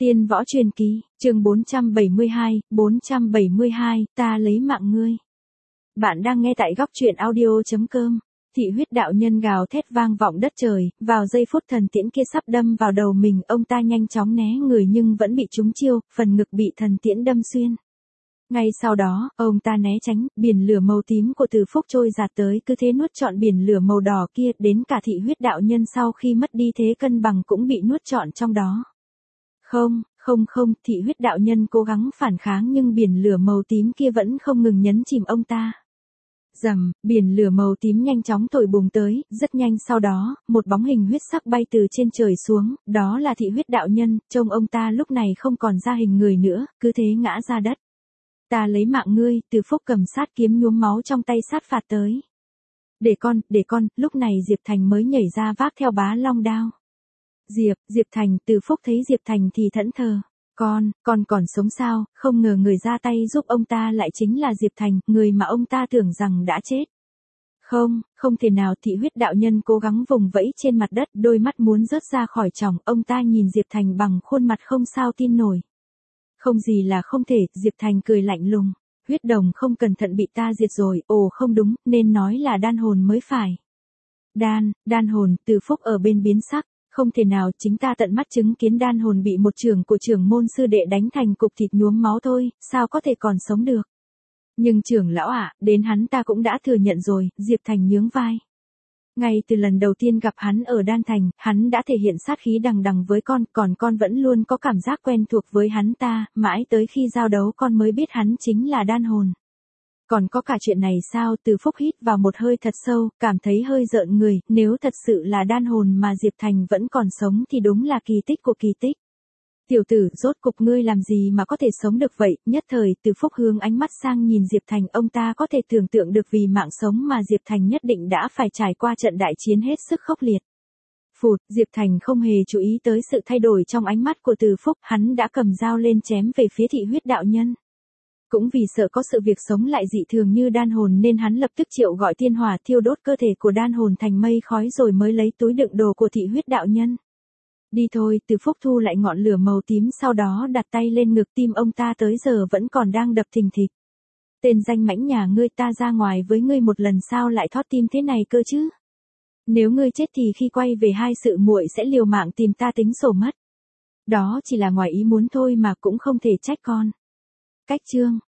Tiên võ truyền kỳ, chương 472, ta lấy mạng ngươi. Bạn đang nghe tại góc truyện audio.com. Thị huyết đạo nhân gào thét vang vọng đất trời, vào giây phút thần tiễn kia sắp đâm vào đầu mình, ông ta nhanh chóng né người nhưng vẫn bị trúng chiêu, phần ngực bị thần tiễn đâm xuyên. Ngay sau đó, ông ta né tránh, biển lửa màu tím của Từ Phúc trôi giạt tới, cứ thế nuốt trọn biển lửa màu đỏ kia, đến cả thị huyết đạo nhân sau khi mất đi thế cân bằng cũng bị nuốt trọn trong đó. Không, thị huyết đạo nhân cố gắng phản kháng nhưng biển lửa màu tím kia vẫn không ngừng nhấn chìm ông ta. Rầm, biển lửa màu tím nhanh chóng thổi bùng tới, rất nhanh sau đó, một bóng hình huyết sắc bay từ trên trời xuống, đó là thị huyết đạo nhân, trông ông ta lúc này không còn ra hình người nữa, cứ thế ngã ra đất. Ta lấy mạng ngươi, Từ Phúc cầm sát kiếm nhuốm máu trong tay sát phạt tới. Để con, lúc này Diệp Thành mới nhảy ra vác theo bá long đao. Diệp Thành, Từ Phúc thấy Diệp Thành thì thẫn thờ. Con còn sống sao, không ngờ người ra tay giúp ông ta lại chính là Diệp Thành, người mà ông ta tưởng rằng đã chết. Không thể nào, thị huyết đạo nhân cố gắng vùng vẫy trên mặt đất, đôi mắt muốn rớt ra khỏi tròng, ông ta nhìn Diệp Thành bằng khuôn mặt không sao tin nổi. Không gì là không thể, Diệp Thành cười lạnh lùng. Huyết đồng không cẩn thận bị ta diệt rồi, ồ không đúng, nên nói là đan hồn mới phải. Đan hồn, Từ Phúc ở bên biến sắc. Không thể nào, chính ta tận mắt chứng kiến đan hồn bị một trưởng của trưởng môn sư đệ đánh thành cục thịt nhuốm máu thôi, sao có thể còn sống được. Nhưng trưởng lão ạ, đến hắn ta cũng đã thừa nhận rồi, Diệp Thành nhướng vai. Ngay từ lần đầu tiên gặp hắn ở Đan Thành, hắn đã thể hiện sát khí đằng đằng với con, còn con vẫn luôn có cảm giác quen thuộc với hắn ta, mãi tới khi giao đấu con mới biết hắn chính là đan hồn. Còn có cả chuyện này sao? Từ Phúc hít vào một hơi thật sâu, cảm thấy hơi rợn người, nếu thật sự là đan hồn mà Diệp Thành vẫn còn sống thì đúng là kỳ tích của kỳ tích. Tiểu tử, rốt cục ngươi làm gì mà có thể sống được vậy? Nhất thời, Từ Phúc hướng ánh mắt sang nhìn Diệp Thành, ông ta có thể tưởng tượng được vì mạng sống mà Diệp Thành nhất định đã phải trải qua trận đại chiến hết sức khốc liệt. Phụt, Diệp Thành không hề chú ý tới sự thay đổi trong ánh mắt của Từ Phúc, hắn đã cầm dao lên chém về phía thị huyết đạo nhân. Cũng vì sợ có sự việc sống lại dị thường như đan hồn nên hắn lập tức triệu gọi thiên hỏa thiêu đốt cơ thể của đan hồn thành mây khói rồi mới lấy túi đựng đồ của thị huyết đạo nhân. Đi thôi, Từ Phúc thu lại ngọn lửa màu tím, sau đó đặt tay lên ngực, tim ông ta tới giờ vẫn còn đang đập thình thịch. Tên danh mãnh nhà ngươi, ta ra ngoài với ngươi một lần sao lại thót tim thế này cơ chứ? Nếu ngươi chết thì khi quay về hai sự muội sẽ liều mạng tìm ta tính sổ mất. Đó chỉ là ngoài ý muốn thôi mà cũng không thể trách con. Cách chương